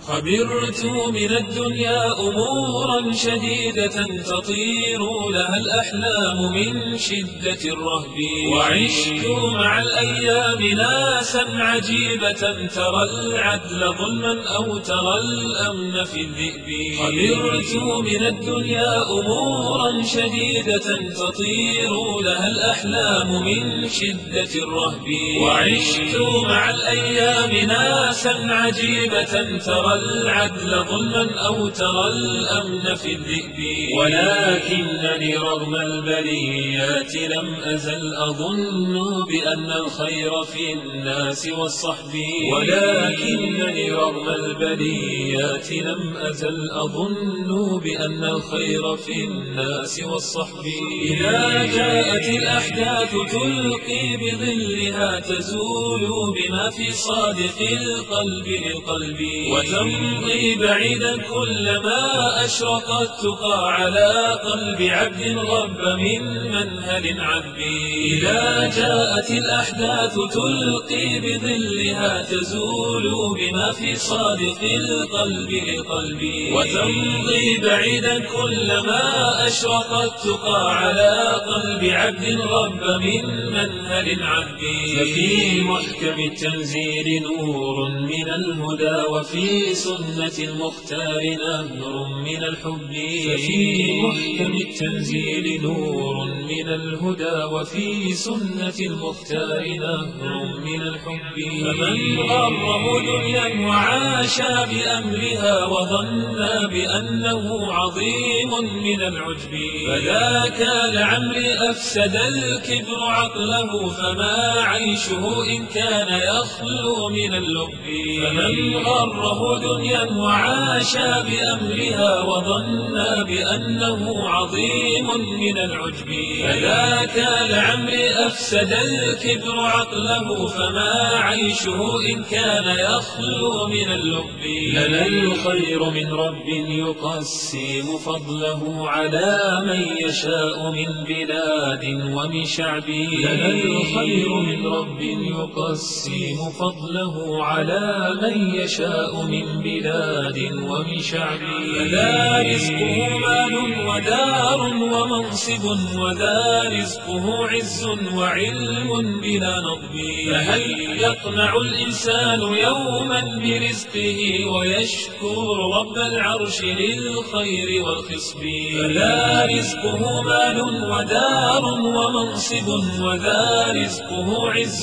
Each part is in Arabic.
خبرت من الدنيا أمورا شديدة تطير لها الأحلام من شدة الرهب، وعشت مع الأيام ناسا عجيبة ترى العدل ظلما أو ترى الأمن في الذئب. خبرت من الدنيا أمورا شديدة تطير لها الأحلام من شدة الرهب، وعشت مع الأيام ناسا عجيبة ترى العدل ظلما أو ترى الأمن في الذئب. ولكنني رغم البليات لم أزل أظن بأن الخير في الناس والصحب، ولكنني رغم البليات لم أزل أظن بأن الخير في الناس والصحب. إذا جاءت الأحداث تلقي بظلها تزول بما في صادق القلب للقلب، وتمضي بعيدا كلما أشرقت تقى على قلب عبد غب من منهل عذبي. إذا جاءت الأحداث تلقي بظلها تزول بما في صادق القلب للقلب، وتمضي بعيدا كلما أشرقت تقى على قلب عبد غب من منهل عذبي. ففي محكم التنزيل نور من الهدى، وفي سنة المختار نهر من الحب. ففي محكم التنزيل نور من الهدى، وفي سنة المختار نهر من الحب. فمن غره دنيا وعاش بأمرها وظن بأنه عظيم من العجب، فذاك لعمري أفسد الكبر عقله، فما عيشه إن كان يخلو من اللب. فمن غره دنيا وعاش بأمرها وظن بأنه عظيم من العجب، فذاك لعمري أفسد الكبر عقله، فما عيشه إن كان يخلو من اللب. لنا الخير من رب يقسم فضله على من يشاء من بلاد ومن شعب. لنا الخير من رب يقسم فضله على من يشاء من بلاد ومن شعب. فذا رزقه مال ودار ومنصب، وذا رزقه عز وعلم بلا نضب. فهل يقنع الإنسان يوما برزقه ويشكر رب العرش للخير والخصب؟ فذا رزقه مال ودار ومنصب، وذا رزقه عز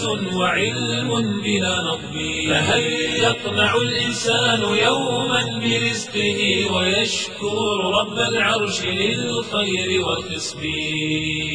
وعلم بلا نضب. فهل يقنع الإنسان يوما برزقه ويشكر رب العرش للخير والخصب؟